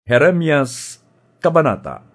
Jeremias, Kabanata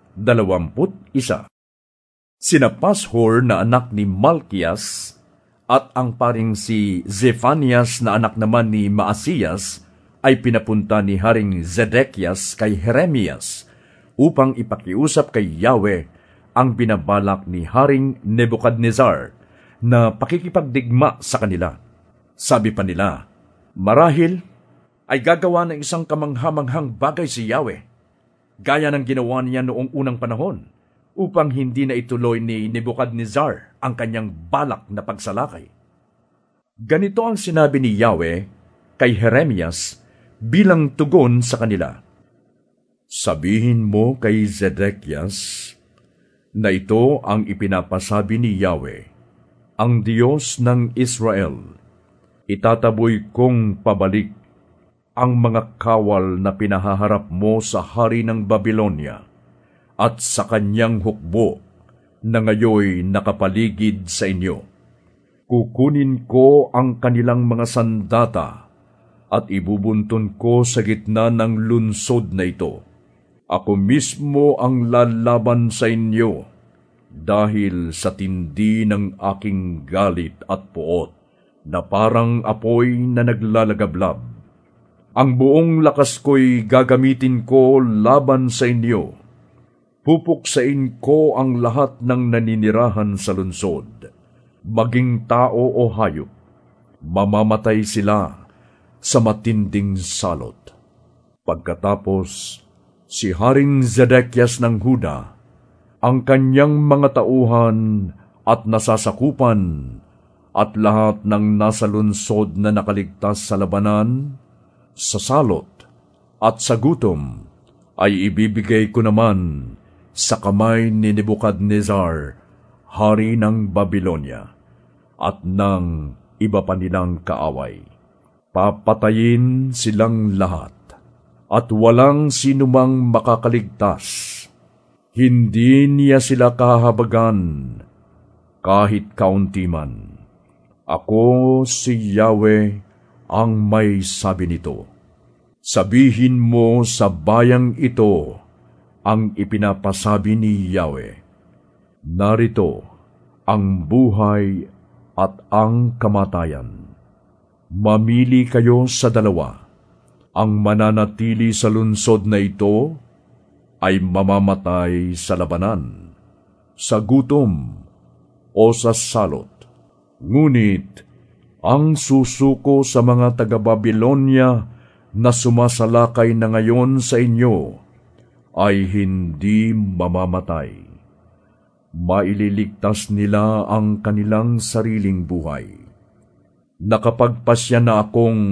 21. Sina Pashur na anak ni Malkias at ang paring si Zephanias na anak naman ni Maasiyas ay pinapunta ni Haring Zedekias kay Jeremias upang ipakiusap kay Yahweh ang binabalak ni Haring Nebukadnezar na pakikipagdigma sa kanila. Sabi pa nila, marahil ay gagawa ng isang kamanghamanghang bagay si Yahweh, gaya ng ginawa niya noong unang panahon, upang hindi na ituloy ni Nebukadnezar ang kanyang balak na pagsalakay. Ganito ang sinabi ni Yahweh kay Jeremias bilang tugon sa kanila. Sabihin mo kay Zedekias na ito ang ipinapasabi ni Yahweh, ang Diyos ng Israel. Itataboy kong pabalik ang mga kawal na pinahaharap mo sa hari ng Babilonia at sa kanyang hukbo na ngayoy nakapaligid sa inyo. Kukunin ko ang kanilang mga sandata at ibubuntun ko sa gitna ng lunsod na ito. Ako mismo ang lalaban sa inyo dahil sa tindi ng aking galit at puot na parang apoy na naglalagablab. Ang buong lakas ko'y gagamitin ko laban sa inyo. Pupuksain ko ang lahat ng naninirahan sa lunsod, maging tao o hayop. Mamamatay sila sa matinding salot. Pagkatapos, si Haring Zedekias ng Huda, ang kanyang mga tauhan at nasasakupan, at lahat ng nasa lunsod na nakaligtas sa labanan, sa salot at sa gutom, ay ibibigay ko naman sa kamay ni Nebukadnezar, hari ng Babilonia, at ng iba pa nilang kaaway. Papatayin silang lahat, at walang sinumang makakaligtas. Hindi niya sila kahabagan, kahit kaunti man. Ako si Yahweh ang may sabi nito. Sabihin mo sa bayang ito ang ipinapasabi ni Yahweh. Narito ang buhay at ang kamatayan. Mamili kayo sa dalawa. Ang mananatili sa lunsod na ito ay mamamatay sa labanan, sa gutom o sa salot. Ngunit ang susuko sa mga taga-Babilonya na sumasalakay na ngayon sa inyo ay hindi mamamatay. Maililigtas nila ang kanilang sariling buhay. Nakapagpasya na akong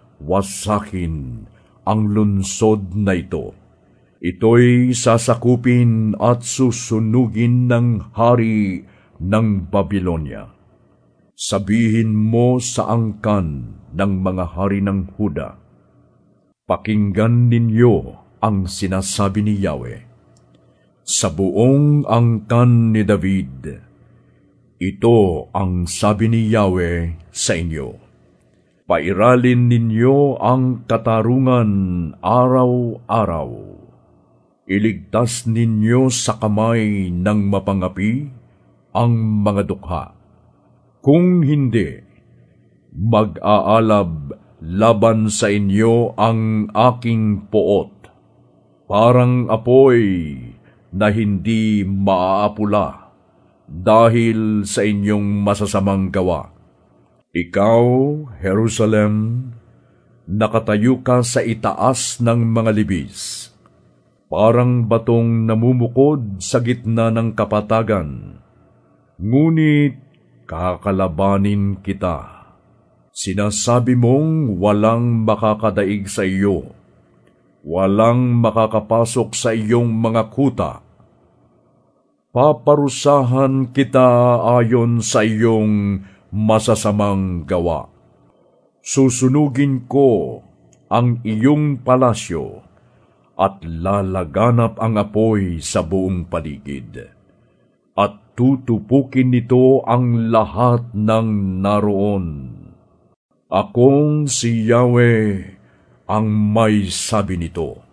wasakin ang lunsod na ito. Ito'y sasakupin at susunugin ng hari ng Babilonya. Sabihin mo sa angkan ng mga hari ng Huda, pakinggan ninyo ang sinasabi ni Yahweh. Sa buong angkan ni David, ito ang sabi ni Yahweh sa inyo. Pairalin ninyo ang katarungan araw-araw. Iligtas ninyo sa kamay ng mapangapi ang mga dukha. Kung hindi, mag-aalab laban sa inyo ang aking poot, parang apoy na hindi maaapula dahil sa inyong masasamang gawa. Ikaw, Jerusalem, nakatayo ka sa itaas ng mga libis, parang batong namumukod sa gitna ng kapatagan. Ngunit kakalabanin kita. Sinasabi mong walang makakadaig sa iyo, walang makakapasok sa iyong mga kuta. Paparusahan kita ayon sa iyong masasamang gawa. Susunugin ko ang iyong palasyo at lalaganap ang apoy sa buong paligid. At tutupukin nito ang lahat ng naroon. Akong si Yahweh ang may sabi nito.